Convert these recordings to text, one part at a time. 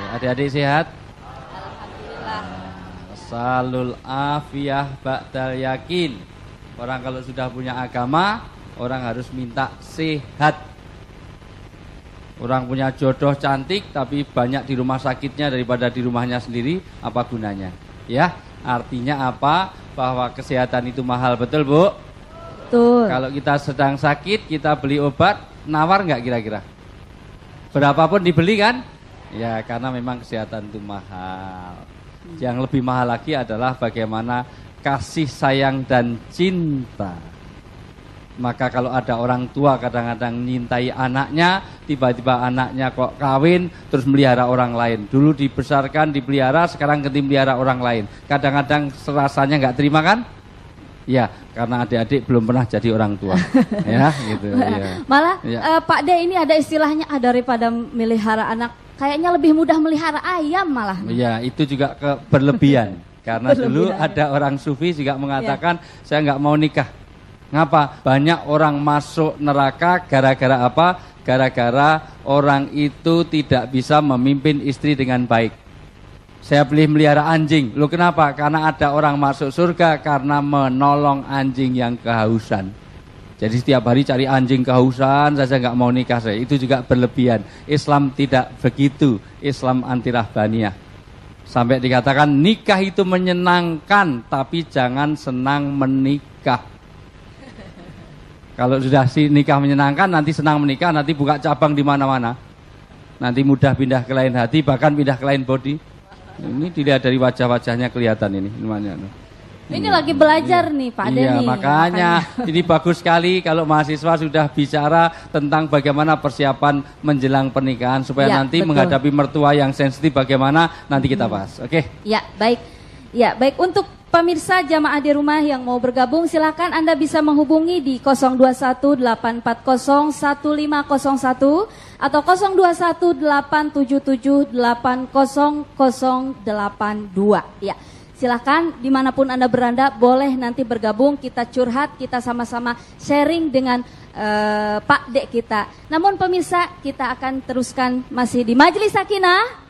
Adik-adik sehat? Alhamdulillah. Salul afiyah ba'dal yakin. Orang kalau sudah punya agama, orang harus minta sehat. Orang punya jodoh cantik tapi banyak di rumah sakitnya daripada di rumahnya sendiri, apa gunanya? Ya, artinya apa? Bahwa kesehatan itu mahal, betul Bu? Betul. Kalau kita sedang sakit, kita beli obat, nawar nggak kira-kira? Berapapun dibeli kan? Ya, karena memang kesehatan itu mahal. Yang lebih mahal lagi adalah bagaimana kasih sayang dan cinta. Maka kalau ada orang tua kadang-kadang nyintai anaknya, tiba-tiba anaknya kok kawin, terus melihara orang lain. Dulu dibesarkan, dipelihara, sekarang ganti melihara orang lain. Kadang-kadang rasanya nggak terima kan? Ya, karena adik-adik belum pernah jadi orang tua. Ya, gitu. Ya. Malah Ya. Pak De ini ada istilahnya daripada melihara anak, kayaknya lebih mudah melihara ayam malah. Ya, itu juga berlebihan. Karena dulu ada orang sufi juga mengatakan, saya nggak mau nikah. Ngapa? Banyak orang masuk neraka gara-gara apa? Gara-gara orang itu tidak bisa memimpin istri dengan baik. Saya pilih melihara anjing. Loh kenapa? Karena ada orang masuk surga karena menolong anjing yang kehausan. Jadi setiap hari cari anjing kehausan saja nggak mau nikah saya. Itu juga berlebihan. Islam tidak begitu. Islam anti rahbaniyah. Sampai dikatakan nikah itu menyenangkan, tapi jangan senang menikah. Kalau sudah si nikah menyenangkan, nanti senang menikah, nanti buka cabang di mana-mana. Nanti mudah pindah ke lain hati, bahkan pindah ke lain body. Ini dilihat dari wajah-wajahnya kelihatan ini. Ini lagi belajar nih Pak De. Iya, makanya ini bagus sekali kalau mahasiswa sudah bicara tentang bagaimana persiapan menjelang pernikahan supaya nanti betul. Menghadapi mertua yang sensitif bagaimana nanti kita bahas. Oke? Ya, baik. Ya, baik, untuk pemirsa jamaah di rumah yang mau bergabung silakan Anda bisa menghubungi di 0218401501 atau 021877800082. Ya. Silakan dimanapun Anda berada boleh nanti bergabung, kita curhat, kita sama-sama sharing dengan Pak Dek kita. Namun pemirsa, kita akan teruskan masih di Majelis Sakinah.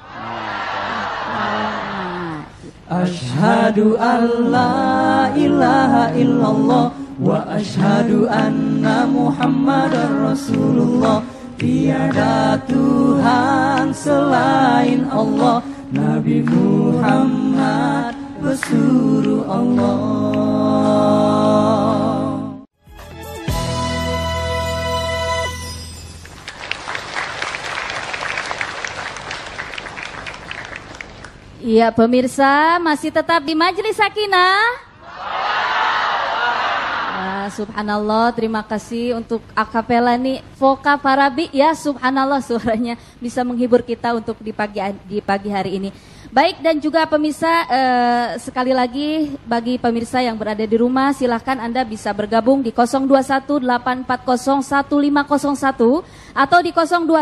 Asyhadu an la ilaha illallah wa asyhadu anna Muhammadar Rasulullah. Tiada Tuhan selain Allah, Nabi Muhammad bersuruh Allah. Iya pemirsa, masih tetap di Majelis Sakinah. Subhanallah, terima kasih untuk akapela nih Voka Farabi ya, subhanallah suaranya bisa menghibur kita untuk di pagi hari ini. Baik, dan juga pemirsa sekali lagi bagi pemirsa yang berada di rumah silahkan Anda bisa bergabung di 0218401501 atau di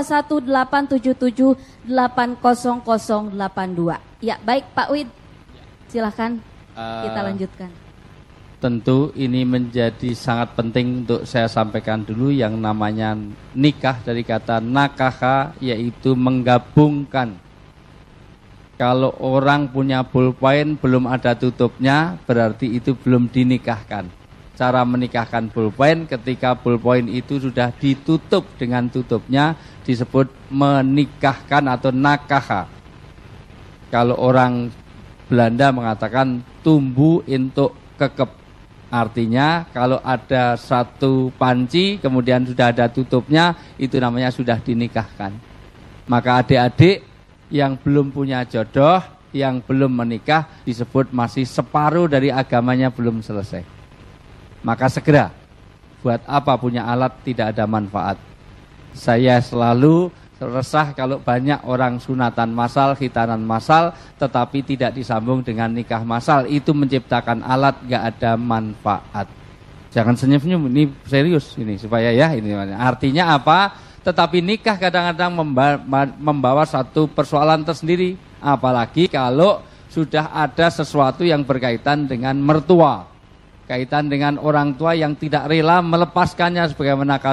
021877800082. Ya, baik Pak Wid, silahkan kita lanjutkan. Tentu ini menjadi sangat penting untuk saya sampaikan dulu yang namanya nikah dari kata nakaha, yaitu menggabungkan. Kalau orang punya pulpen belum ada tutupnya, berarti itu belum dinikahkan. Cara menikahkan pulpen ketika pulpen itu sudah ditutup dengan tutupnya disebut menikahkan atau nakaha. Kalau orang Belanda mengatakan tumbuh untuk kekep. Artinya kalau ada satu panci kemudian sudah ada tutupnya, itu namanya sudah dinikahkan. Maka adik-adik yang belum punya jodoh, yang belum menikah disebut masih separuh dari agamanya belum selesai. Maka segera, buat apa punya alat tidak ada manfaat. Saya selalu resah kalau banyak orang sunatan massal, khitanan massal, tetapi tidak disambung dengan nikah massal. Itu menciptakan alat, gak ada manfaat. Jangan senyum-senyum, ini serius ini supaya ya ini. Artinya apa? Tetapi nikah kadang-kadang membawa satu persoalan tersendiri. Apalagi kalau sudah ada sesuatu yang berkaitan dengan mertua, kaitan dengan orang tua yang tidak rela melepaskannya, sebagaimana kasus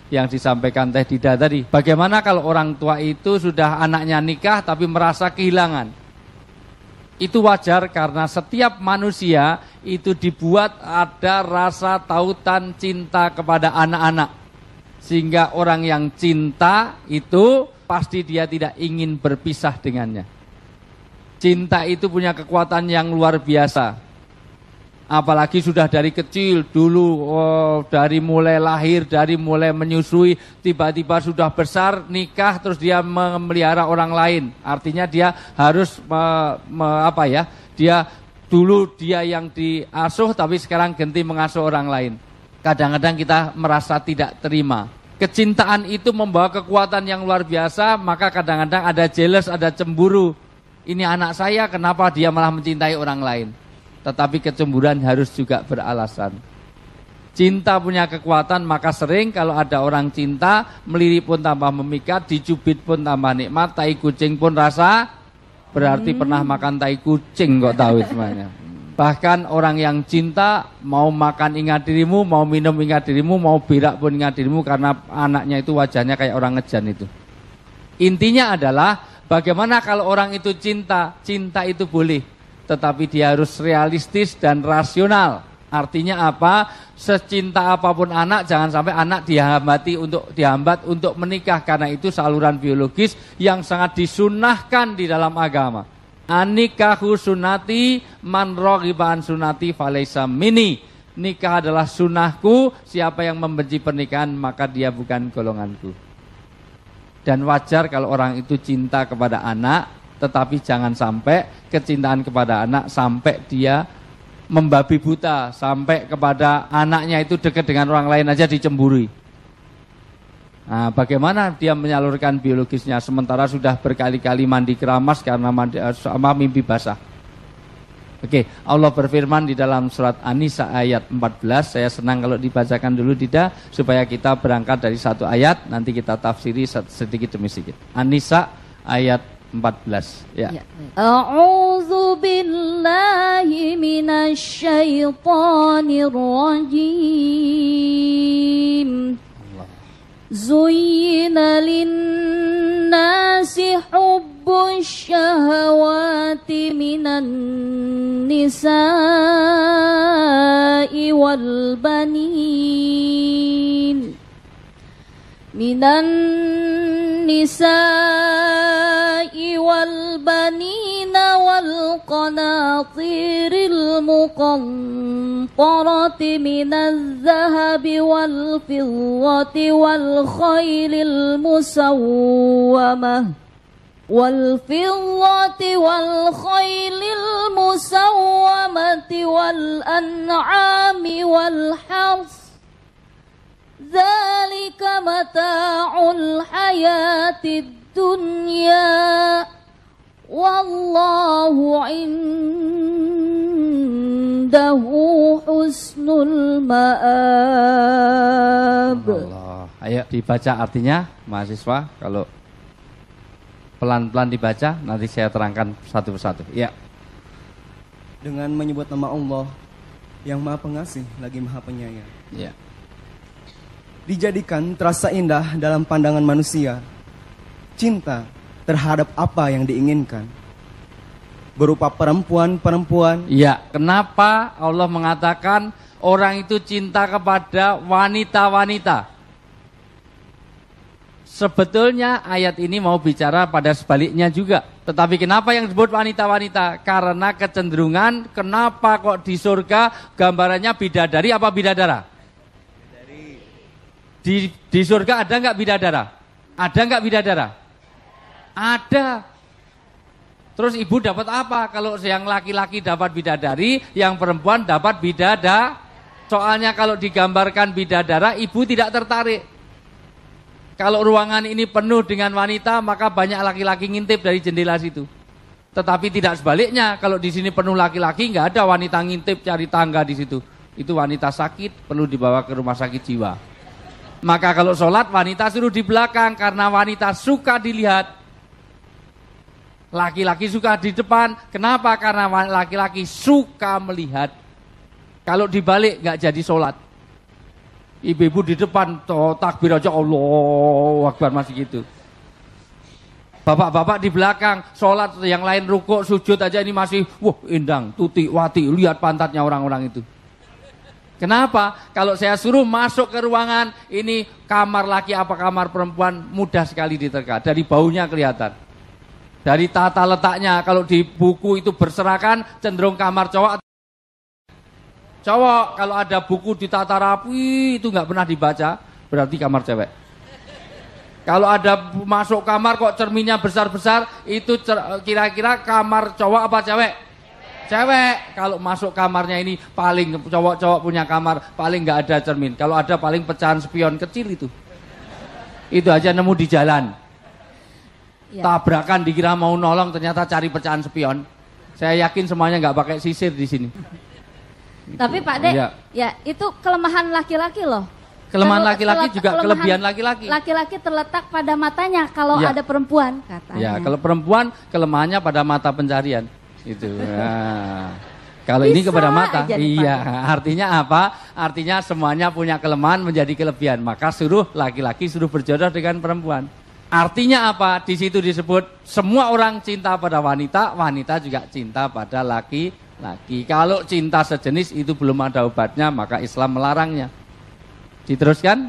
yang disampaikan Teh Dida tadi. Bagaimana kalau orang tua itu sudah anaknya nikah tapi merasa kehilangan? Itu wajar karena setiap manusia itu dibuat ada rasa tautan cinta kepada anak-anak. Sehingga orang yang cinta itu pasti dia tidak ingin berpisah dengannya. Cinta itu punya kekuatan yang luar biasa. Apalagi sudah dari kecil dulu, dari mulai lahir, dari mulai menyusui, tiba-tiba sudah besar, nikah, terus dia memelihara orang lain. Artinya dia harus dia dulu dia yang diasuh, tapi sekarang ganti mengasuh orang lain. Kadang-kadang kita merasa tidak terima. Kecintaan itu membawa kekuatan yang luar biasa, maka kadang-kadang ada jealous, ada cemburu. Ini anak saya, kenapa dia malah mencintai orang lain? Tetapi kecemburuan harus juga beralasan. Cinta punya kekuatan, maka sering kalau ada orang cinta, melirik pun tambah memikat, dicubit pun tambah nikmat, tai kucing pun rasa, berarti pernah makan tai kucing kok tahu semuanya. Bahkan orang yang cinta, mau makan ingat dirimu, mau minum ingat dirimu, mau berak pun ingat dirimu, karena anaknya itu wajahnya kayak orang ngejan itu. Intinya adalah, bagaimana kalau orang itu cinta? Cinta itu boleh, tetapi dia harus realistis dan rasional. Artinya apa? Secinta apapun anak, jangan sampai anak dihambat untuk menikah, karena itu saluran biologis yang sangat disunahkan di dalam agama. Anikahu sunati man raghiba an sunati falaisa minni. Nikah adalah sunahku, siapa yang membenci pernikahan maka dia bukan golonganku. Dan wajar kalau orang itu cinta kepada anak, tetapi jangan sampai kecintaan kepada anak sampai dia membabi buta, sampai kepada anaknya itu dekat dengan orang lain aja dicemburi. Nah, bagaimana dia menyalurkan biologisnya sementara sudah berkali-kali mandi keramas karena mimpi basah. Oke, Allah berfirman di dalam surat An-Nisa ayat 14. Saya senang kalau dibacakan dulu Dida, supaya kita berangkat dari satu ayat, nanti kita tafsiri sedikit demi sedikit. An-Nisa ayat 14. Ya. A'udzu billahi minasy syaithanir rajim. Zuyyina lin-nasi hubbus syahawati minan nisa'i wal banin minan nisa'i wal banina wal qanatiril muqantarati minaz zahabi wal fiddati wal khaylil musawwamah wal an'ami wal hars. Dzalika mata'ul hayatid dunya wallahu indahu husnul ma'ab. Allah. Ayo dibaca artinya mahasiswa, kalau pelan-pelan dibaca nanti saya terangkan satu persatu. Ya. Dengan menyebut nama Allah yang Maha Pengasih lagi Maha Penyayang. Ya. Dijadikan terasa indah dalam pandangan manusia cinta terhadap apa yang diinginkan, berupa perempuan-perempuan. Ya, kenapa Allah mengatakan orang itu cinta kepada wanita-wanita? Sebetulnya ayat ini mau bicara pada sebaliknya juga. Tetapi kenapa yang disebut wanita-wanita? Karena kecenderungan kenapa kok di surga gambarannya bidadari apa bidadara? Di surga ada nggak bidadara? Ada nggak bidadara? Ada. Terus ibu dapat apa? Kalau yang laki-laki dapat bidadari, yang perempuan dapat bidada. Soalnya kalau digambarkan bidadara, ibu tidak tertarik. Kalau ruangan ini penuh dengan wanita, maka banyak laki-laki ngintip dari jendela situ. Tetapi tidak sebaliknya, kalau di sini penuh laki-laki, nggak ada wanita ngintip cari tangga di situ. Itu wanita sakit, perlu dibawa ke rumah sakit jiwa. Maka kalau sholat wanita suruh di belakang karena wanita suka dilihat. Laki-laki suka di depan. Kenapa? Karena laki-laki suka melihat. Kalau dibalik nggak jadi sholat. Ibu-ibu di depan takbir aja Allahu Akbar masih gitu. Bapak-bapak di belakang sholat, yang lain rukuk sujud aja ini masih wah indang, tuti, wati, lihat pantatnya orang-orang itu. Kenapa? Kalau saya suruh masuk ke ruangan ini kamar laki apa kamar perempuan mudah sekali diterka. Dari baunya kelihatan. Dari tata letaknya kalau di buku itu berserakan cenderung kamar cowok. Cowok kalau ada buku ditata rapi itu nggak pernah dibaca berarti kamar cewek. Kalau ada masuk kamar kok cerminnya besar-besar itu kira-kira kamar cowok apa cewek? Cewek. Kalau masuk kamarnya ini paling cowok-cowok punya kamar paling nggak ada cermin. Kalau ada paling pecahan spion kecil itu. Itu aja nemu di jalan. Ya. Tabrakan dikira mau nolong ternyata cari pecahan spion. Saya yakin semuanya nggak pakai sisir di sini. Tapi Pak Dek, ya itu kelemahan laki-laki loh. Kelemahan laki-laki juga kelebihan laki-laki. Laki-laki terletak pada matanya kalau ada perempuan katanya. Ya, kalau perempuan kelemahannya pada mata pencarian. Itu. Nah, kalau ini kepada mata. Iya, artinya apa? Artinya semuanya punya kelemahan menjadi kelebihan. Maka suruh laki-laki suruh berjodoh dengan perempuan. Artinya apa? Di situ disebut semua orang cinta pada wanita, wanita juga cinta pada laki-laki. Kalau cinta sejenis itu belum ada obatnya, maka Islam melarangnya. Diteruskan?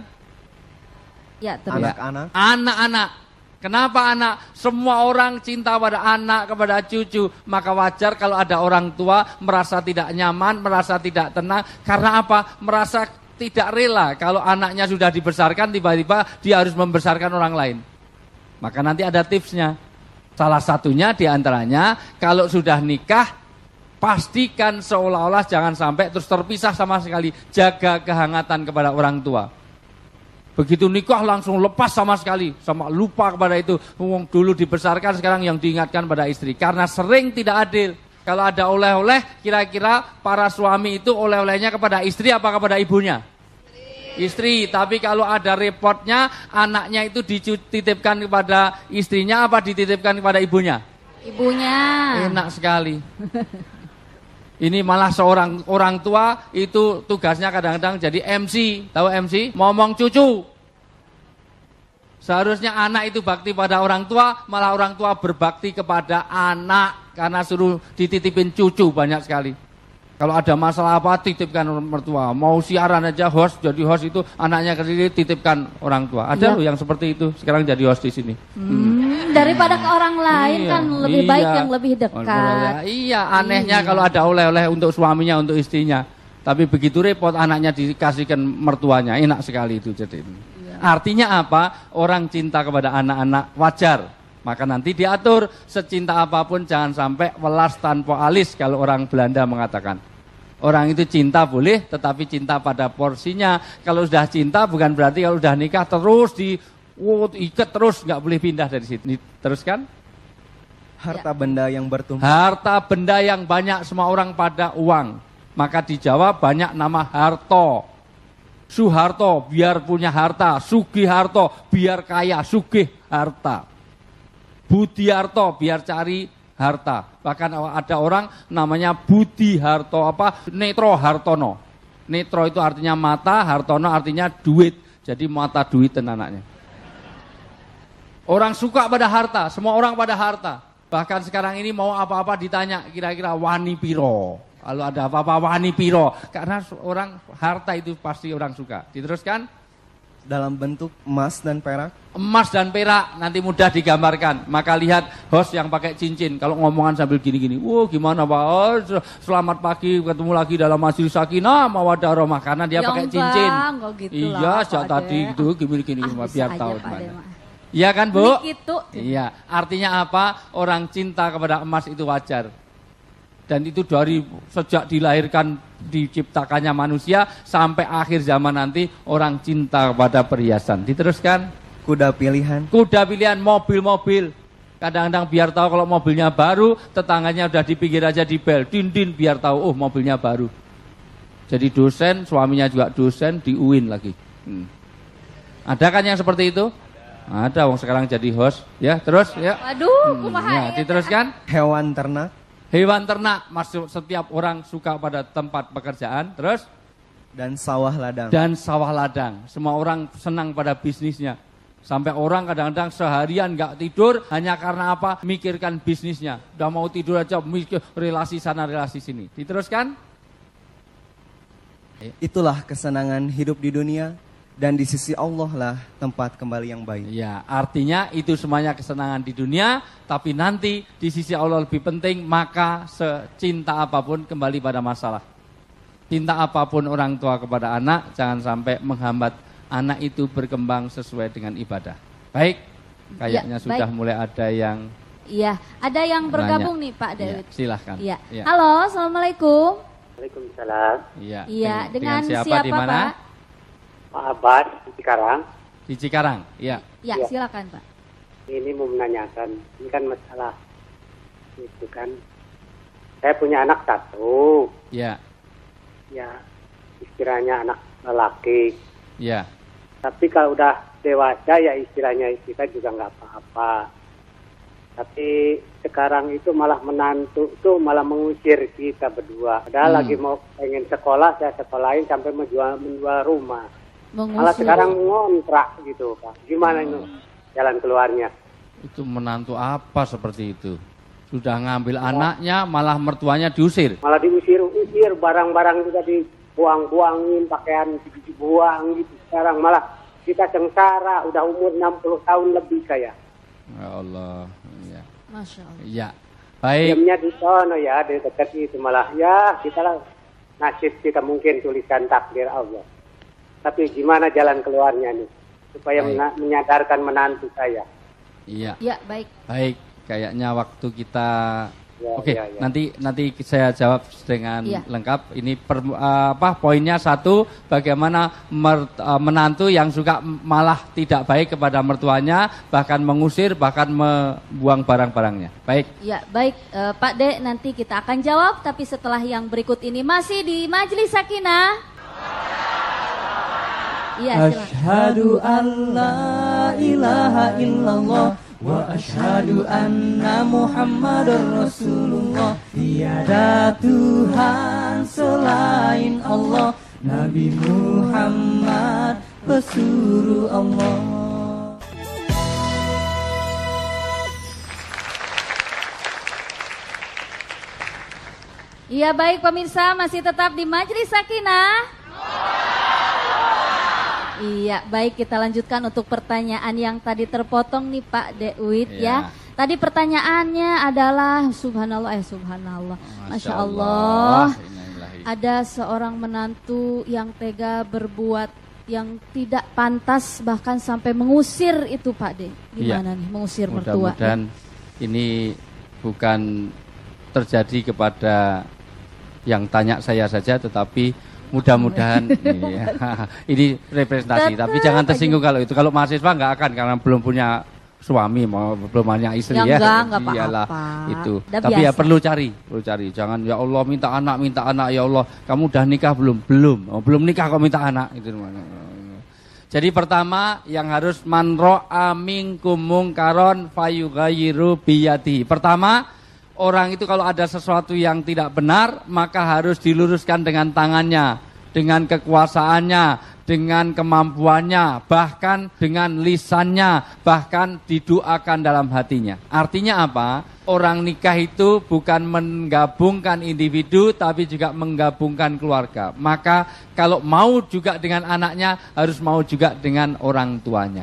Ya, terus. Anak-anak. Anak-anak. Kenapa anak? Semua orang cinta pada anak, kepada cucu. Maka wajar kalau ada orang tua merasa tidak nyaman, merasa tidak tenang. Karena apa? Merasa tidak rela. Kalau anaknya sudah dibesarkan, tiba-tiba dia harus membesarkan orang lain. Maka nanti ada tipsnya. Salah satunya diantaranya, kalau sudah nikah, pastikan seolah-olah jangan sampai terus terpisah sama sekali. Jaga kehangatan kepada orang tua. Begitu nikah langsung lepas sama sekali. Sama lupa kepada itu. Dulu dibesarkan, sekarang yang diingatkan pada istri. Karena sering tidak adil. Kalau ada oleh-oleh, kira-kira para suami itu oleh-olehnya kepada istri apa kepada ibunya? Istri, tapi kalau ada repotnya, anaknya itu dititipkan kepada istrinya apa dititipkan kepada ibunya? Ibunya. Enak sekali. Ini malah seorang orang tua itu tugasnya kadang-kadang jadi MC. Tahu MC? Ngomong cucu. Seharusnya anak itu bakti pada orang tua, malah orang tua berbakti kepada anak. Karena suruh dititipin cucu banyak sekali. Kalau ada masalah apa, titipkan mertua. Mau siaran aja host, jadi host itu anaknya kesini titipkan orang tua. Ada loh yang seperti itu, sekarang jadi host di sini. Daripada ke orang lain kan lebih baik yang lebih dekat. Iya, anehnya kalau ada oleh-oleh untuk suaminya, untuk istrinya. Tapi begitu repot anaknya dikasihkan mertuanya, enak sekali itu jadi. Artinya apa? Orang cinta kepada anak-anak wajar. Maka nanti diatur secinta apapun jangan sampai welas tanpa alis kalau orang Belanda mengatakan. Orang itu cinta boleh tetapi cinta pada porsinya. Kalau sudah cinta bukan berarti kalau sudah nikah terus diikat terus nggak boleh pindah dari situ. Teruskan? Harta benda yang bertumpuk. Harta benda yang banyak semua orang pada uang. Maka di Jawa banyak nama Harto. Suharto biar punya harta. Sugiharto biar kaya. Sugih harta. Budiarto biar cari harta. Bahkan ada orang namanya Budi Harto Netro Hartono. Netro itu artinya mata, Hartono artinya duit. Jadi mata duit anaknya. Orang suka pada harta, semua orang pada harta. Bahkan sekarang ini mau apa-apa ditanya kira-kira wani piro. Kalau ada apa-apa wani piro. Karena orang harta itu pasti orang suka. Diteruskan? Dalam bentuk emas dan perak. Emas dan perak nanti mudah digambarkan. Maka lihat host yang pakai cincin. Kalau ngomongan sambil gini-gini. Gimana Pak? Oh, selamat pagi ketemu lagi dalam majelis sakinah mawaddah rahmah. Karena dia pakai cincin. Gitu iya, sejak tadi gitu gini-gini biar tahu gimana. Iya kan Bu? Gitu. Iya, artinya apa? Orang cinta kepada emas itu wajar. Dan itu dari sejak dilahirkan, diciptakannya manusia, sampai akhir zaman nanti orang cinta kepada perhiasan. Diteruskan? Kuda pilihan. Kuda pilihan, mobil-mobil. Kadang-kadang biar tahu kalau mobilnya baru, tetangganya udah di pinggir aja di bel. Din-din biar tahu, mobilnya baru. Jadi dosen, suaminya juga dosen, di UIN lagi. Ada kan yang seperti itu? Ada, wong sekarang jadi host. Ya, terus ya. Waduh, kumaha ya, diteruskan? Hewan ternak. Hewan ternak, masuk setiap orang suka pada tempat pekerjaan. Terus? Dan sawah ladang. Dan sawah ladang. Semua orang senang pada bisnisnya. Sampai orang kadang-kadang seharian nggak tidur hanya karena apa? Mikirkan bisnisnya. Udah mau tidur aja mikir relasi sana relasi sini. Diteruskan? Itulah kesenangan hidup di dunia dan di sisi Allah lah tempat kembali yang baik. Ya, artinya itu semuanya kesenangan di dunia, tapi nanti di sisi Allah lebih penting, maka secinta apapun kembali pada masalah. Cinta apapun orang tua kepada anak, jangan sampai menghambat anak itu berkembang sesuai dengan ibadah. Baik, kayaknya sudah mulai ada yang... Iya, ada yang bergabung nih Pak David. Ya, silahkan. Iya. Ya. Halo, Assalamuallah. Waalaikumsalam. Iya, Iya, dengan siapa di mana? Pak? Pak Abbas di Cikarang. Di Cikarang, iya. Ya, Iya. silakan Pak. Ini mau menanyakan, ini kan masalah itu kan. Saya punya anak satu, Iya, ya istilahnya anak lelaki. iya. Tapi kalau udah dewasa ya istilahnya kita juga nggak apa-apa. Tapi sekarang itu malah menantu tuh malah mengusir kita berdua. Padahal lagi mau pengen sekolah, saya sekolahin sampai menjual rumah. Malah sekarang ngontrak gitu Pak. Gimana itu jalan keluarnya? Itu menantu apa seperti itu? Sudah ngambil anaknya, malah mertuanya diusir. Malah diusir barang-barang juga dibuang-buangin, pakaian dibuang gitu. Sekarang malah kita sengsara, udah umur 60 tahun lebih kayak. Ya Allah, ya. Masya Allah. Ya, baik. Diamnya di sono ya, di dekat itu malah ya kita lah nasib kita mungkin tulisan takdir Allah. Tapi gimana jalan keluarnya nih supaya menyadarkan menantu saya? Iya. Ya, baik. Baik, kayaknya waktu kita Ya, Oke, ya, ya. nanti saya jawab dengan Ya. lengkap. Ini poinnya satu, bagaimana menantu yang suka malah tidak baik kepada mertuanya, bahkan mengusir, bahkan membuang barang-barangnya. Baik. Ya, baik Pak De, nanti kita akan jawab, tapi setelah yang berikut ini masih di Majelis Sakinah. Iya, silakan. Asyhadu an la ilaha illallah wa asyhadu anna Muhammadar Rasulullah. Tiada Tuhan selain Allah, Nabi Muhammad pesuruh Allah. Iya, baik pemirsa, masih tetap di Majelis Sakinah. Iya, baik, kita lanjutkan untuk pertanyaan yang tadi terpotong nih Pak Dewit ya. Tadi pertanyaannya adalah subhanallah, Masya Allah. Ada seorang menantu yang tega berbuat yang tidak pantas, bahkan sampai mengusir itu Pak De. Gimana nih mengusir mertua? Mudah-mudahan ini bukan terjadi kepada yang tanya saya saja, tetapi mudah-mudahan ini representasi. Tapi jangan tersinggung kalau itu. Kalau mahasiswa nggak akan, karena belum punya suami, belum punya istri ya. Enggak Iyalah, apa-apa. itu. Udah Tapi biasa. ya perlu cari. Jangan ya Allah minta anak ya Allah. Kamu udah nikah belum? Belum nikah kok minta anak itu. Jadi pertama yang harus man ra'a minkum mungkaron fayughayyiru biyadihi. Pertama, orang itu kalau ada sesuatu yang tidak benar, maka harus diluruskan dengan tangannya, dengan kekuasaannya, dengan kemampuannya, bahkan dengan lisannya, bahkan didoakan dalam hatinya. Artinya apa? Orang nikah itu bukan menggabungkan individu, tapi juga menggabungkan keluarga. Maka kalau mau juga dengan anaknya, harus mau juga dengan orang tuanya.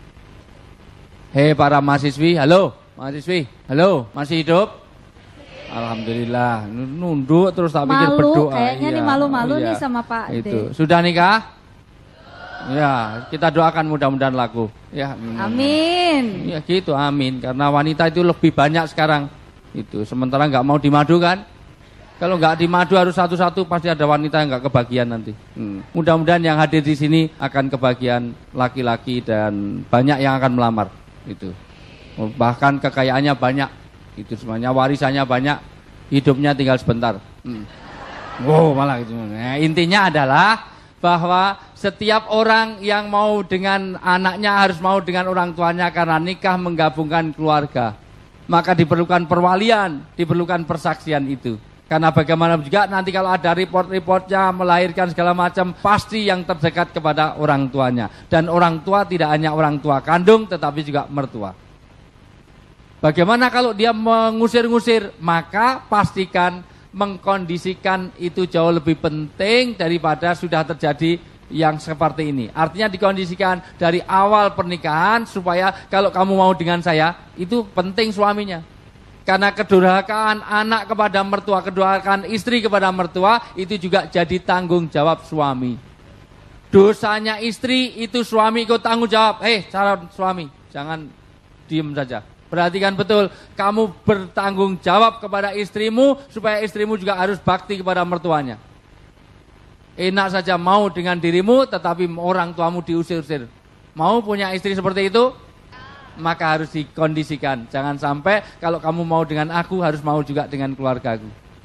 Hei para mahasiswi, halo, masih hidup? Alhamdulillah, nunduk terus tak pikir berdoa. Kayaknya nih malu-malu nih sama Pak itu. De. Sudah nikah? Ya, kita doakan mudah-mudahan laku. Ya, Amin. ya gitu, amin. Karena wanita itu lebih banyak sekarang. Itu sementara nggak mau dimadu kan? Kalau nggak dimadu harus satu-satu, pasti ada wanita yang nggak kebagian nanti. Mudah-mudahan yang hadir di sini akan kebagian laki-laki dan banyak yang akan melamar. Itu. Bahkan kekayaannya banyak. Itu semuanya, warisannya banyak, hidupnya tinggal sebentar. Wow, malah gitu. Nah, intinya adalah bahwa setiap orang yang mau dengan anaknya harus mau dengan orang tuanya, karena nikah menggabungkan keluarga. Maka diperlukan perwalian, diperlukan persaksian itu. Karena bagaimana juga nanti kalau ada report-reportnya melahirkan segala macam, pasti yang terdekat kepada orang tuanya. Dan orang tua tidak hanya orang tua kandung, tetapi juga mertua. Bagaimana kalau dia mengusir-ngusir? Maka pastikan mengkondisikan itu jauh lebih penting daripada sudah terjadi yang seperti ini. Artinya dikondisikan dari awal pernikahan supaya kalau kamu mau dengan saya, itu penting suaminya. Karena kedurhakaan anak kepada mertua, kedurhakaan istri kepada mertua, itu juga jadi tanggung jawab suami. Dosanya istri, itu suami ikut tanggung jawab. Calon suami, jangan diem saja. Perhatikan betul, kamu bertanggung jawab kepada istrimu, supaya istrimu juga harus bakti kepada mertuanya. Enak saja mau dengan dirimu, tetapi orang tuamu diusir-usir. Mau punya istri seperti itu? Maka harus dikondisikan. Jangan sampai kalau kamu mau dengan aku, harus mau juga dengan keluargaku.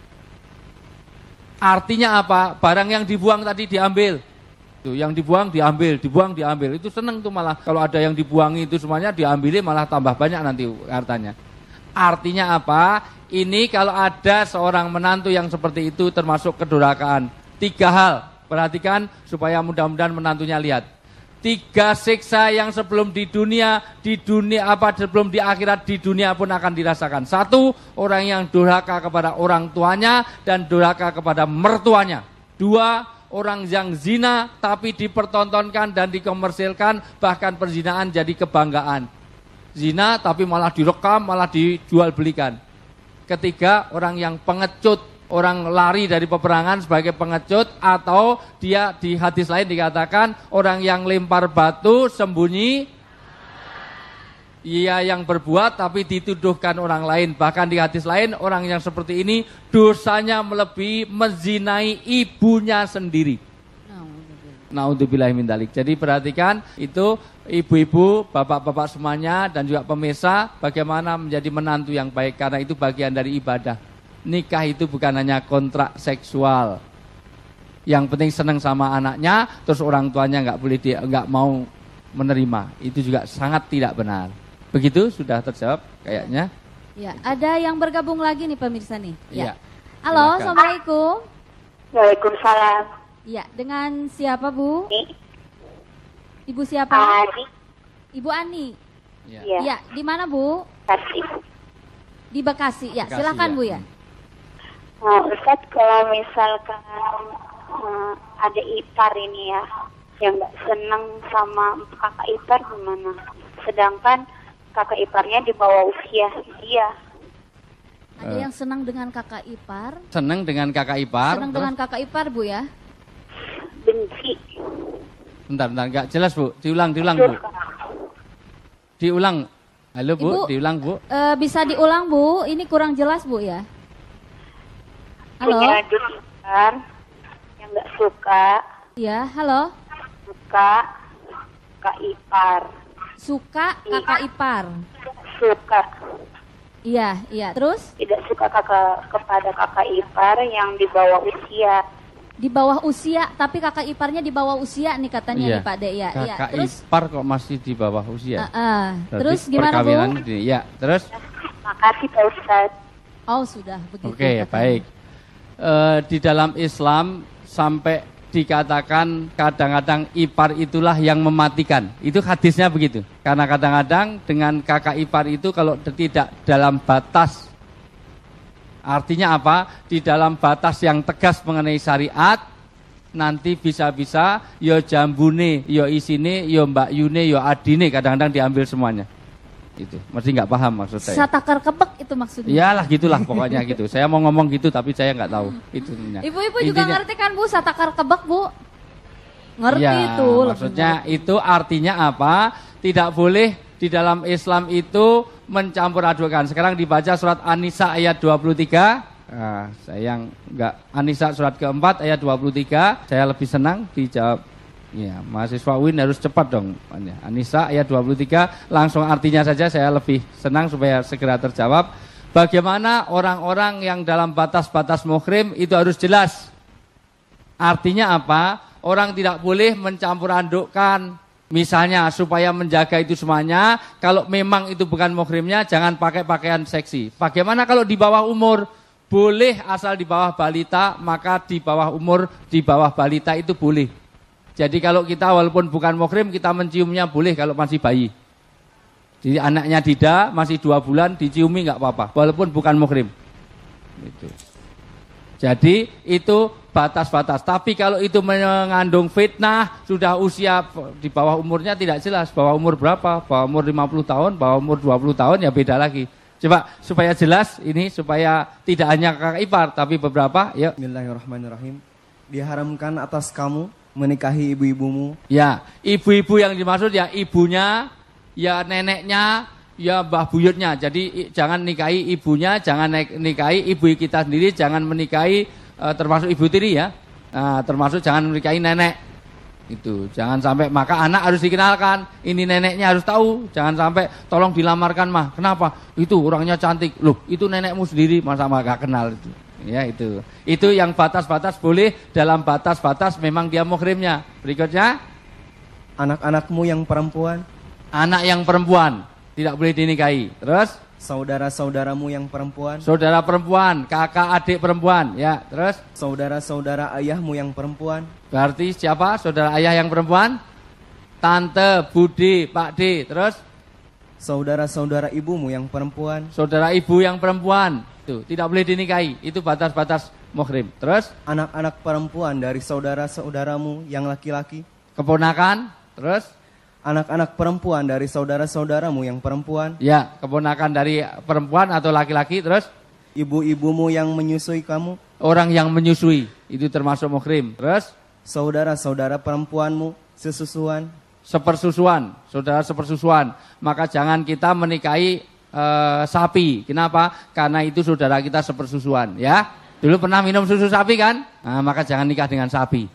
Artinya apa? Barang yang dibuang tadi diambil. Tuh, yang dibuang diambil, diambil. Itu seneng tuh malah. Kalau ada yang dibuangi itu semuanya diambilin, malah tambah banyak nanti hartanya. Artinya apa? Ini kalau ada seorang menantu yang seperti itu termasuk kedurhakaan. 3 hal. Perhatikan supaya mudah-mudahan menantunya lihat. 3 siksa yang sebelum di dunia sebelum di akhirat, di dunia pun akan dirasakan. 1, orang yang durhaka kepada orang tuanya dan durhaka kepada mertuanya. 2, orang yang zina tapi dipertontonkan dan dikomersilkan, bahkan perzinaan jadi kebanggaan. Zina tapi malah direkam, malah dijual belikan. 3, orang yang pengecut. Orang lari dari peperangan sebagai pengecut, atau dia di hadis lain dikatakan orang yang lempar batu sembunyi, ia yang berbuat tapi dituduhkan orang lain. Bahkan di hadis lain orang yang seperti ini dosanya melebihi menzinai ibunya sendiri. Naudzubillahi min dzalik. Jadi perhatikan itu ibu-ibu, bapak-bapak semuanya dan juga pemirsa, bagaimana menjadi menantu yang baik, karena itu bagian dari ibadah. Nikah itu bukan hanya kontrak seksual. Yang penting senang sama anaknya, terus orang tuanya nggak mau menerima. Itu juga sangat tidak benar. Begitu sudah terjawab kayaknya. Ya, ada yang bergabung lagi nih pemirsa nih. Ya. Halo, Silakan. Assalamualaikum. Waalaikumsalam. Ya, dengan siapa Bu? Ibu siapa? Ani. Ibu Ani. Ya. Ya, di mana Bu? Kasih. Di Bekasi. Ya, Bekasi, silakan ya. Bu ya. Ustaz, kalau misalkan ada ipar ini ya, yang nggak seneng sama kakak ipar gimana? Sedangkan kakak iparnya di bawah usia dia. Ada yang senang dengan kakak ipar? Senang dengan kakak ipar. Senang dengan kakak ipar Bu ya? Benci. Bentar, nggak jelas Bu. Diulang Bu. Diulang. Halo Bu, Ibu, diulang Bu. Bisa diulang Bu? Ini kurang jelas Bu ya? Halo? Punya adik ipar yang nggak suka. Ya, halo? Suka kakak ipar. Suka kakak ipar? Suka. Iya. Terus? Tidak suka kepada kakak ipar yang di bawah usia. Di bawah usia, tapi kakak iparnya di bawah usia nih katanya Iya. nih Pak De. Ya, iya. Kakak Terus? ipar kok masih di bawah usia. Berarti Terus gimana Bu? perkawinan ya, terus? Makasih Pak Ustaz. Oh sudah begitu. Oke, katanya. baik. Di dalam Islam sampai dikatakan kadang-kadang ipar itulah yang mematikan. Itu hadisnya begitu. Karena kadang-kadang dengan kakak ipar itu kalau tidak dalam batas, artinya apa? Di dalam batas yang tegas mengenai syariat, nanti bisa-bisa yo jambune, yo isine, yo mbak Yune, yo adine kadang-kadang diambil semuanya. Itu, mesti nggak paham maksud saya. Satakar kebek itu maksudnya. Iyalah gitulah pokoknya gitu. Saya mau ngomong gitu tapi saya nggak tahu itu. Ibu-ibu juga ngerti kan Bu, satakar kebek Bu? Ngerti ya, itu. Maksudnya itu artinya apa? Tidak boleh di dalam Islam itu mencampur adukan. Sekarang dibaca surat An-Nisa ayat 23. Saya yang nggak, An-Nisa surat keempat ayat 23. Saya lebih senang dijawab. Ya, mahasiswa UIN harus cepat dong. An-Nisa ayat 23, langsung artinya saja saya lebih senang supaya segera terjawab. Bagaimana orang-orang yang dalam batas-batas muhrim itu harus jelas. Artinya apa? Orang tidak boleh mencampur adukkan. Misalnya supaya menjaga itu semuanya, kalau memang itu bukan muhrimnya jangan pakai pakaian seksi. Bagaimana kalau di bawah umur? Boleh asal di bawah balita, maka di bawah umur, di bawah balita itu boleh. Jadi kalau kita walaupun bukan muhrim, kita menciumnya boleh kalau masih bayi. Jadi anaknya Dida masih 2 bulan diciumi nggak apa-apa, walaupun bukan muhrim. Gitu. Jadi itu batas-batas. Tapi kalau itu mengandung fitnah, sudah usia di bawah umurnya tidak jelas. Bawah umur berapa? Bawah umur 50 tahun, bawah umur 20 tahun ya beda lagi. Coba supaya jelas ini, supaya tidak hanya kakak ipar, tapi beberapa. Yuk. Bismillahirrahmanirrahim. Diharamkan atas kamu menikahi ibu-ibumu. Ya, ibu-ibu yang dimaksud ya ibunya, ya neneknya, ya mbah buyutnya. Jadi jangan nikahi ibunya, jangan nikahi ibu kita sendiri, jangan menikahi termasuk ibu tiri ya. Termasuk jangan menikahi nenek. Itu jangan sampai, maka anak harus dikenalkan. Ini neneknya harus tahu. Jangan sampai tolong dilamarkan mah. Kenapa? Itu orangnya cantik. Loh, itu nenekmu sendiri, masa gak kenal itu. Ya itu. Itu yang batas-batas boleh dalam batas-batas memang dia muhrimnya. Berikutnya, Anak-anakmu yang perempuan. anak yang perempuan tidak boleh dinikahi. Terus Saudara-saudaramu yang perempuan. saudara perempuan, kakak adik perempuan, ya. Terus Saudara-saudara ayahmu yang perempuan. berarti siapa? Saudara ayah yang perempuan? Tante, Budi, Pak D. Terus Saudara-saudara ibumu yang perempuan. saudara ibu yang perempuan. Itu tidak boleh dinikahi. Itu batas-batas muhrim. Terus Anak-anak perempuan dari saudara-saudaramu yang laki-laki. keponakan. Terus Anak-anak perempuan dari saudara-saudaramu yang perempuan. ya, keponakan dari perempuan atau laki-laki. Terus Ibu-ibumu yang menyusui kamu. orang yang menyusui. Itu termasuk muhrim. Terus Saudara-saudara perempuanmu sesusuan. sepersusuan, saudara sepersusuan. Maka jangan kita menikahi sapi. Kenapa? Karena itu saudara kita sepersusuan, ya. Dulu pernah minum susu sapi kan? Nah, maka jangan nikah dengan sapi.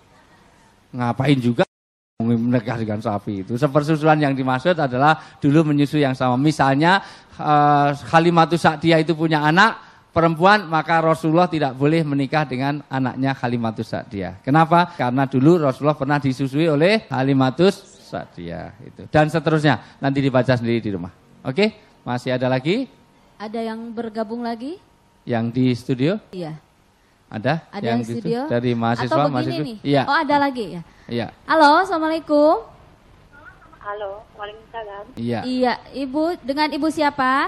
Ngapain juga menikah dengan sapi itu? Sepersusuan yang dimaksud adalah dulu menyusui yang sama. Misalnya Halimatus Sa'diyah itu punya anak perempuan, maka Rasulullah tidak boleh menikah dengan anaknya Halimatus Sa'diyah. Kenapa? Karena dulu Rasulullah pernah disusui oleh Halimatus Sa'diyah itu. Dan seterusnya, nanti dibaca sendiri di rumah. Oke? Masih ada lagi? Ada yang bergabung lagi? Yang di studio? Iya. Ada? Ada yang gitu? studio? Dari mahasiswa? Atau begini mahasiswa? nih? Iya. Oh, ada lagi ya? Iya. Halo, Assalamualaikum. Halo, waalaikumsalam. Iya. Iya, Ibu, dengan Ibu siapa?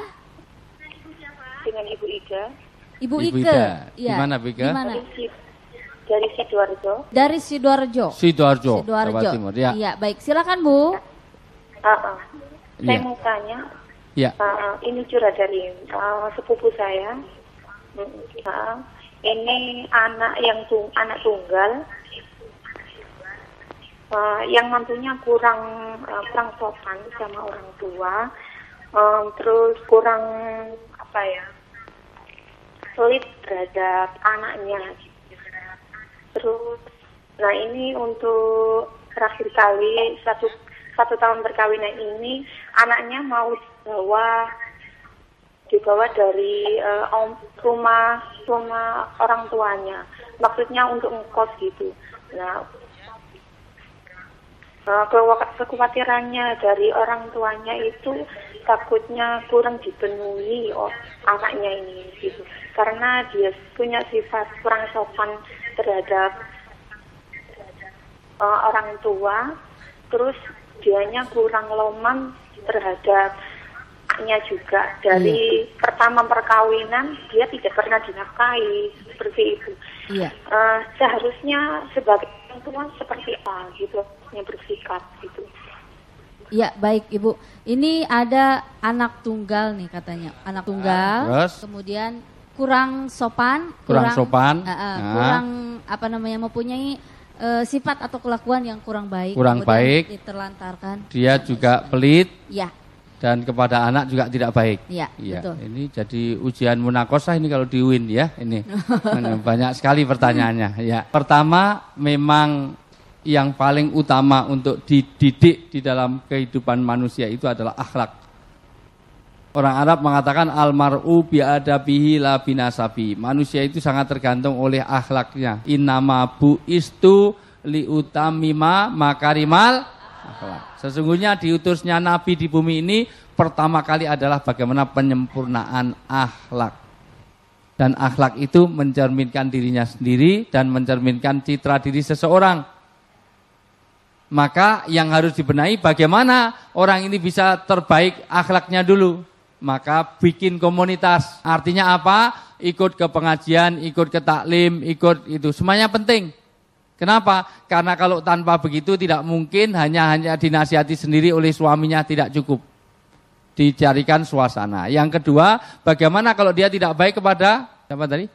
Dengan Ibu Ida Ibu Ibu Ike. Ida. Iya. Gimana, Bu Ike? Gimana? dari Sidoarjo. Dari Sidoarjo. Sidoarjo, Jawa Timur. Ya. Iya, baik. Silakan, Bu. Saya Iya. mau tanya, Ya. ini curhat dari sepupu saya. Ini anak anak tunggal, yang mantunya kurang sopan sama orang tua, terus kurang sulit terhadap anaknya. Terus, nah ini untuk terakhir kali satu tahun perkawinan ini, anaknya mau dibawa dari rumah orang tuanya, maksudnya untuk ngekos gitu. Nah, kekhawatirannya dari orang tuanya itu takutnya kurang dipenuhi anaknya ini gitu, karena dia punya sifat kurang sopan terhadap orang tua, terus dianya kurang loman terhadap anaknya juga. Dari pertama perkawinan dia tidak pernah dinafkahi seperti itu. Iya. Seharusnya sebagai orang tua seperti apa gitu yang bersikap gitu. Iya, baik Ibu. Ini ada anak tunggal nih katanya. Anak tunggal, Terus? kemudian kurang sopan, Kurang sopan. kurang mempunyai sifat atau kelakuan yang kurang baik. Kurang kemudian baik. diterlantarkan. Dia juga pelit Iya, dan kepada anak juga tidak baik. iya, Iya, betul. ini jadi ujian munakosah ini kalau di UIN ya. Ini banyak sekali pertanyaannya. Ya, pertama memang yang paling utama untuk dididik di dalam kehidupan manusia itu adalah akhlak. Orang Arab mengatakan almar'u bi'adabihi la binasabi. Manusia itu sangat tergantung oleh akhlaknya. Innama bu'istu liutamima makarimal akhlak. Sesungguhnya diutusnya Nabi di bumi ini pertama kali adalah bagaimana penyempurnaan akhlak. Dan akhlak itu mencerminkan dirinya sendiri dan mencerminkan citra diri seseorang. Maka yang harus dibenahi bagaimana orang ini bisa terbaik akhlaknya dulu. Maka bikin komunitas. Artinya apa? Ikut ke pengajian, ikut ke taklim, ikut itu. Semuanya penting. Kenapa? Karena kalau tanpa begitu tidak mungkin hanya dinasihati sendiri oleh suaminya, tidak cukup. Dicarikan suasana. Yang kedua, bagaimana kalau dia tidak baik kepada siapa tadi?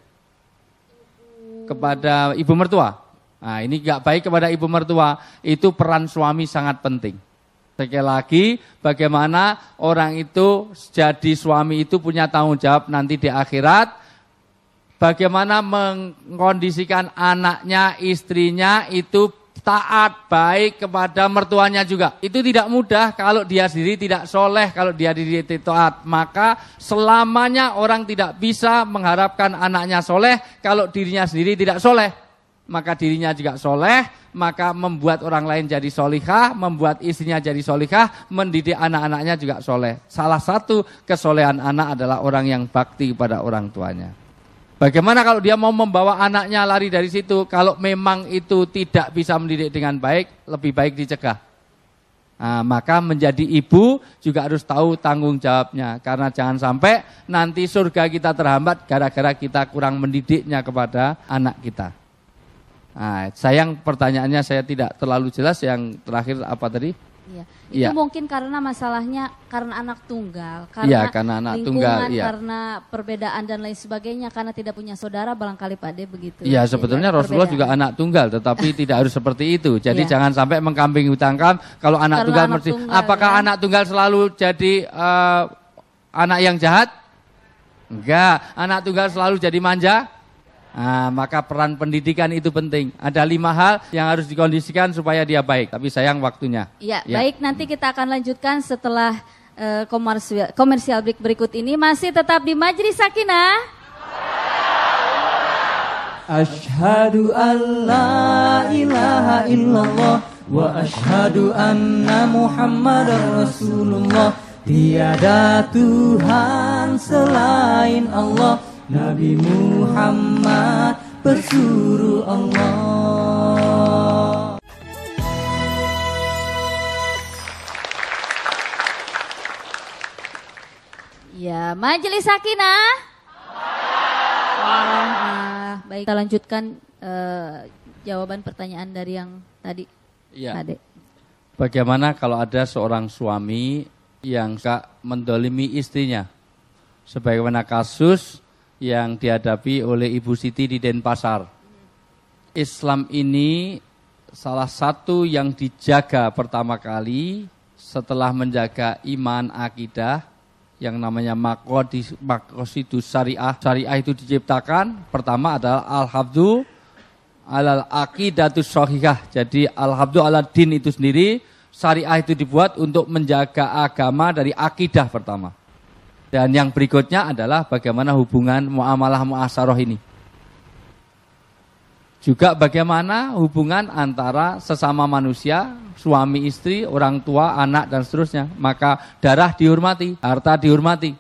Kepada ibu mertua. Nah, ini tidak baik kepada ibu mertua. Itu peran suami sangat penting. Sekali lagi, bagaimana orang itu jadi suami itu punya tanggung jawab nanti di akhirat. Bagaimana mengkondisikan anaknya, istrinya itu taat, baik kepada mertuanya juga. Itu tidak mudah kalau dia sendiri tidak soleh, kalau dia sendiri taat. Maka selamanya orang tidak bisa mengharapkan anaknya soleh kalau dirinya sendiri tidak soleh. Maka dirinya juga soleh, maka membuat orang lain jadi solihah, membuat istrinya jadi solihah, mendidik anak-anaknya juga soleh. Salah satu kesolehan anak adalah orang yang bakti kepada orang tuanya. Bagaimana kalau dia mau membawa anaknya lari dari situ? Kalau memang itu tidak bisa mendidik dengan baik, lebih baik dicegah. Nah, maka menjadi ibu juga harus tahu tanggung jawabnya. Karena jangan sampai nanti surga kita terhambat gara-gara kita kurang mendidiknya kepada anak kita. Nah, sayang pertanyaannya saya tidak terlalu jelas. Yang terakhir apa tadi? Iya. Itu mungkin karena masalahnya karena anak tunggal, karena anak lingkungan, tunggal, karena perbedaan dan lain sebagainya, karena tidak punya saudara barangkali Pak De begitu. Iya, sebetulnya Rasulullah juga anak tunggal, tetapi tidak harus seperti itu. Jadi jangan sampai mengkambing hitamkan kalau anak tunggal mesti. Apakah anak tunggal selalu jadi anak yang jahat? Enggak, anak tunggal selalu jadi manja. Nah, maka peran pendidikan itu penting. Ada 5 hal yang harus dikondisikan supaya dia baik. Tapi sayang waktunya. Ya, baik. Nanti kita akan lanjutkan setelah komersial break berikut ini. Masih tetap di Majlis Sakinah. Asyhadu an la ilaha illallah wa asyhadu anna Muhammadar Rasulullah. Tiada Tuhan selain Allah. Nabi Muhammad bersuruh Allah. Ya, Majelis Sakinah. Baik, kita lanjutkan jawaban pertanyaan dari yang tadi. Iya. Bagaimana kalau ada seorang suami yang gak mendolimi istrinya? Sebagaimana kasus yang dihadapi oleh Ibu Siti di Denpasar. Islam ini salah satu yang dijaga pertama kali setelah menjaga iman akidah yang namanya maqasidus syariah. Syariah itu diciptakan pertama adalah al-hafdzu alal aqidatus shahihah. Jadi al-hafdzu ala din itu sendiri, syariah itu dibuat untuk menjaga agama dari akidah pertama. Dan yang berikutnya adalah bagaimana hubungan muamalah muasyarah ini. Juga bagaimana hubungan antara sesama manusia, suami istri, orang tua, anak, dan seterusnya. Maka darah dihormati, harta dihormati.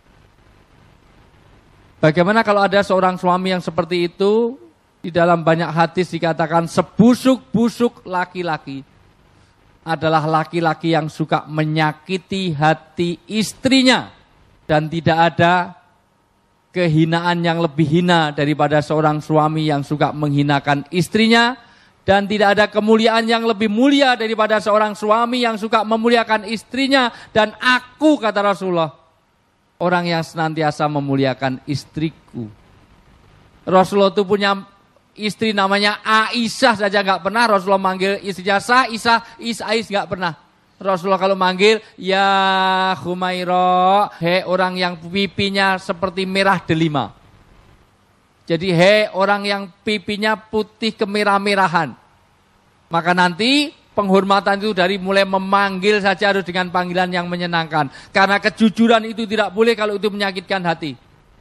Bagaimana kalau ada seorang suami yang seperti itu, di dalam banyak hadis dikatakan sebusuk-busuk laki-laki adalah laki-laki yang suka menyakiti hati istrinya. Dan tidak ada kehinaan yang lebih hina daripada seorang suami yang suka menghinakan istrinya. Dan tidak ada kemuliaan yang lebih mulia daripada seorang suami yang suka memuliakan istrinya. Dan aku, kata Rasulullah, orang yang senantiasa memuliakan istriku. Rasulullah itu punya istri namanya Aisyah saja nggak pernah. Rasulullah manggil istrinya Isais nggak pernah. Rasulullah kalau manggil, ya Humaira, hei orang yang pipinya seperti merah delima. Jadi hei orang yang pipinya putih kemerah-merahan. Maka nanti penghormatan itu dari mulai memanggil saja harus dengan panggilan yang menyenangkan. Karena kejujuran itu tidak boleh kalau itu menyakitkan hati.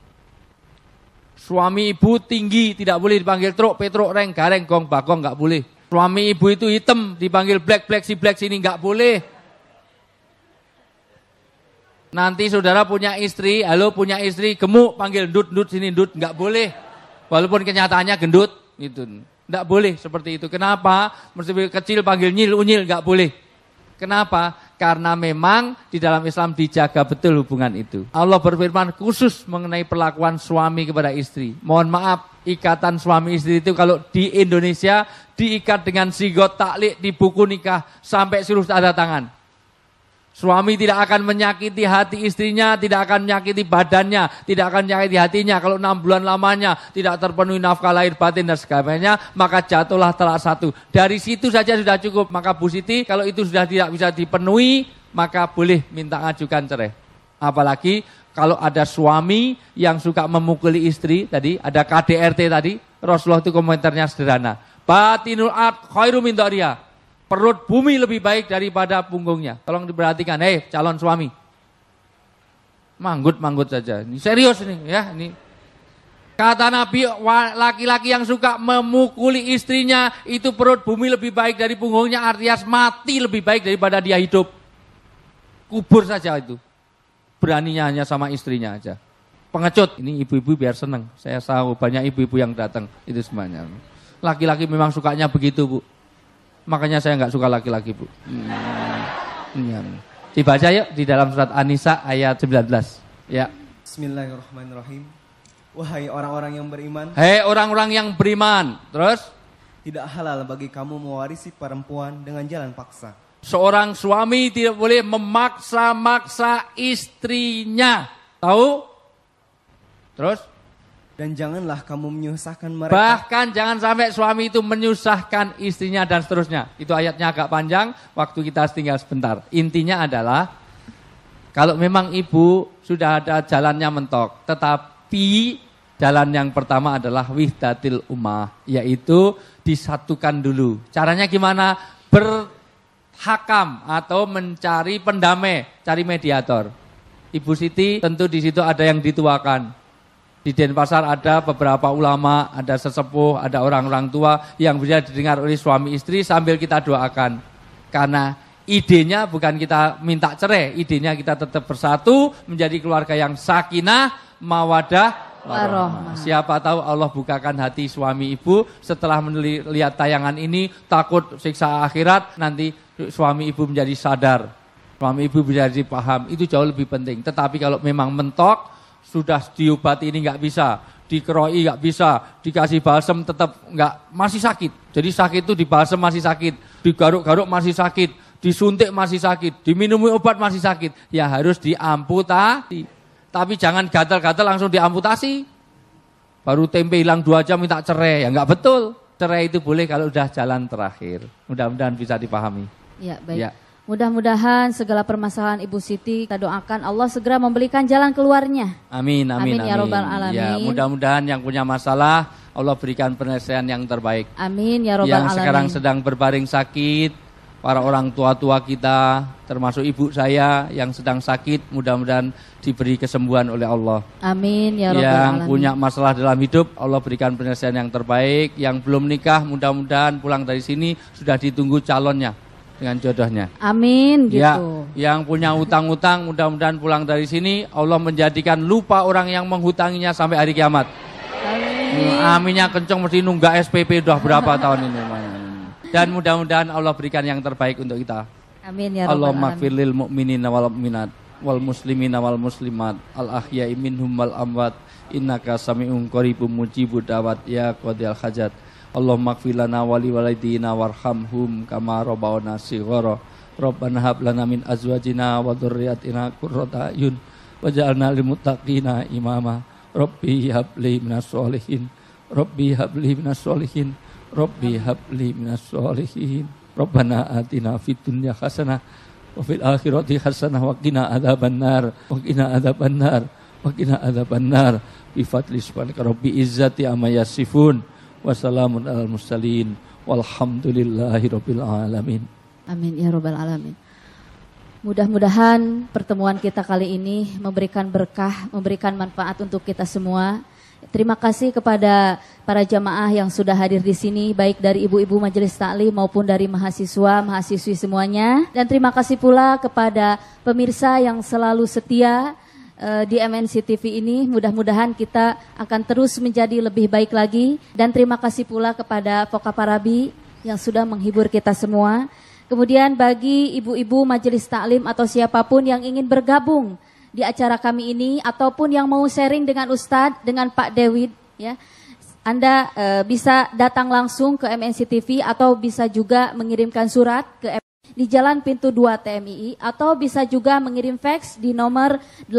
Suami ibu tinggi tidak boleh dipanggil truk, petruk, reng, gareng, gong, bagong, nggak boleh. Suami ibu itu hitam dipanggil black, si black sini nggak boleh. Nanti saudara punya istri, halo punya istri, gemuk, panggil ndut sini ndut, nggak boleh. Walaupun kenyataannya gendut, itu nggak boleh seperti itu. Kenapa? Mesti kecil panggil nyil, unyil, nggak boleh. Kenapa? Karena memang di dalam Islam dijaga betul hubungan itu. Allah berfirman khusus mengenai perlakuan suami kepada istri. Mohon maaf, ikatan suami istri itu kalau di Indonesia diikat dengan sigot taklik di buku nikah sampai seluruh tanda tangan. Suami tidak akan menyakiti hati istrinya, tidak akan menyakiti badannya, tidak akan menyakiti hatinya. Kalau 6 bulan lamanya tidak terpenuhi nafkah lahir batin dan sebagainya, maka jatuhlah talak 1. Dari situ saja sudah cukup. Maka Bu Siti, kalau itu sudah tidak bisa dipenuhi, maka boleh minta ajukan cerai. Apalagi kalau ada suami yang suka memukuli istri, tadi ada KDRT tadi, Rasulullah itu komentarnya sederhana. Batinul ard khairu min dhariha. Perut bumi lebih baik daripada punggungnya. Tolong diperhatikan, hei calon suami. Manggut saja. Ini serius ini ya. Ini. Kata Nabi, laki-laki yang suka memukuli istrinya, itu perut bumi lebih baik dari punggungnya, artinya mati lebih baik daripada dia hidup. Kubur saja itu. Beraninya hanya sama istrinya aja. Pengecut, ini ibu-ibu biar senang. Saya tahu banyak ibu-ibu yang datang, itu semuanya. Laki-laki memang sukanya begitu, Bu. Makanya saya nggak suka laki-laki, Bu. Dibaca yuk di dalam surat An-Nisa ayat 19. Ya. Bismillahirrahmanirrahim. Wahai orang-orang yang beriman. Hei orang-orang yang beriman. Terus? Tidak halal bagi kamu mewarisi perempuan dengan jalan paksa. Seorang suami tidak boleh memaksa-maksa istrinya. Tahu? Terus? Dan janganlah kamu menyusahkan mereka. Bahkan jangan sampai suami itu menyusahkan istrinya dan seterusnya. Itu ayatnya agak panjang, waktu kita tinggal sebentar. Intinya adalah, kalau memang ibu sudah ada jalannya mentok, tetapi jalan yang pertama adalah wihdatil ummah, yaitu disatukan dulu. Caranya gimana? Berhakam atau mencari pendamai, cari mediator. Ibu Siti tentu di situ ada yang dituakan. Di Denpasar ada beberapa ulama, ada sesepuh, ada orang-orang tua yang bisa didengar oleh suami istri sambil kita doakan. Karena idenya bukan kita minta cerai, idenya kita tetap bersatu menjadi keluarga yang sakinah, mawadah, warahmah. Siapa tahu Allah bukakan hati suami ibu setelah melihat tayangan ini, takut siksa akhirat, nanti suami ibu menjadi sadar, suami ibu menjadi paham, itu jauh lebih penting. Tetapi kalau memang mentok, sudah diobati ini nggak bisa, dikeroi nggak bisa, dikasih balsem tetap nggak, masih sakit. Jadi sakit itu di balsem masih sakit, digaruk-garuk masih sakit, disuntik masih sakit, diminumi obat masih sakit, ya harus diamputasi. Tapi jangan gatal-gatal langsung diamputasi. Baru tempe hilang 2 jam minta cerai, ya nggak betul. Cerai itu boleh kalau udah jalan terakhir. Mudah-mudahan bisa dipahami. Ya baik. Ya. Mudah-mudahan segala permasalahan Ibu Siti kita doakan Allah segera memberikan jalan keluarnya. Amin, amin, amin. Ya Rabbal Alamin. Ya, mudah-mudahan yang punya masalah Allah berikan penyelesaian yang terbaik. Amin ya Rabbal Alamin. Yang sekarang sedang berbaring sakit, para orang tua-tua kita, termasuk ibu saya yang sedang sakit, mudah-mudahan diberi kesembuhan oleh Allah. Amin ya Rabbal Alamin. Yang punya masalah dalam hidup, Allah berikan penyelesaian yang terbaik. Yang belum nikah, mudah-mudahan pulang dari sini sudah ditunggu calonnya dengan jodohnya. Amin gitu. Ya, yang punya utang-utang mudah-mudahan pulang dari sini Allah menjadikan lupa orang yang menghutanginya sampai hari kiamat. Amin. Aminnya kenceng, mesti nunggak SPP udah berapa tahun ini. Dan mudah-mudahan Allah berikan yang terbaik untuk kita. Amin ya Rabbal Alamin. Allahumma gfir lil mu'minina wal mu'minat wal muslimina wal muslimat al ahya'i minhum wal amwat innaka sami'un qaribun mujibud da'wat ya qadiyal hajat. Allahumma gfir lana wa li walidina warhamhum kama rabbawna shighara. Rabbana hab lana min azwajina wa dzurriyyatina qurrata a'yun waj'alna lil muttaqina imama. Rabbi hab li minas sholihin. Rabbi hab li minas sholihin. Rabbi hab li minas sholihin. Rabbana atina fid dunya hasanah wa fil akhirati hasanah wa qina adzabannar wa qina adzabannar wa qina adzabannar bi fadli subhanaka rabbi izzati amma yasifun. Wassalamun alal mursalin walhamdulillahi rabbil alamin. Amin ya Rabbal Alamin. Mudah-mudahan pertemuan kita kali ini memberikan berkah, memberikan manfaat untuk kita semua. Terima kasih kepada para jamaah yang sudah hadir di sini, baik dari ibu-ibu majelis taklim maupun dari mahasiswa, mahasiswi semuanya. Dan terima kasih pula kepada pemirsa yang selalu setia di MNC TV ini. Mudah-mudahan kita akan terus menjadi lebih baik lagi. Dan terima kasih pula kepada Voka Parabi yang sudah menghibur kita semua. Kemudian bagi ibu-ibu majelis taklim atau siapapun yang ingin bergabung di acara kami ini ataupun yang mau sharing dengan Ustadz, dengan Pak Dewid, ya, Anda bisa datang langsung ke MNC TV atau bisa juga mengirimkan surat ke di Jalan Pintu 2 TMII atau bisa juga mengirim fax di nomor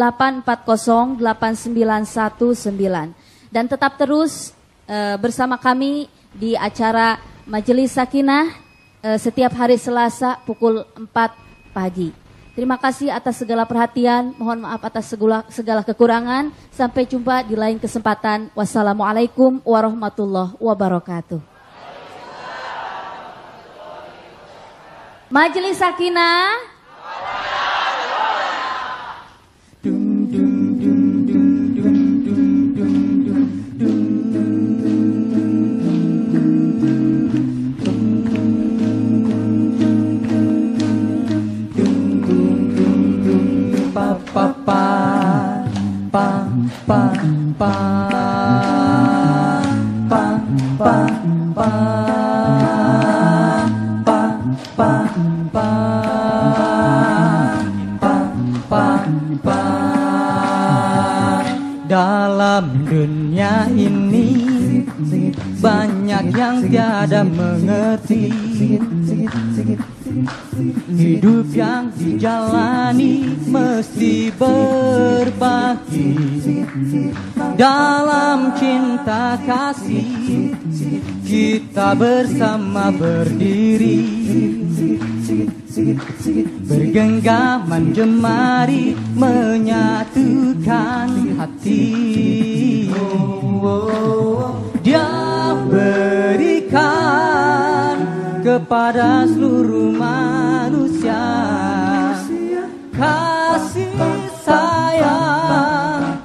8408919 dan tetap terus bersama kami di acara Majelis Sakinah setiap hari Selasa pukul 4 pagi. Terima kasih atas segala perhatian, mohon maaf atas segala kekurangan. Sampai jumpa di lain kesempatan. Wassalamualaikum warahmatullahi wabarakatuh. Majelis Sakinah. Dalam dunia ini banyak yang tiada mengerti. Hidup yang dijalani mesti berbagi. Dalam cinta kasih kita bersama berdiri, bergenggaman jemari menyatukan hati. Dia berikan kepada seluruh manusia kasih sayang.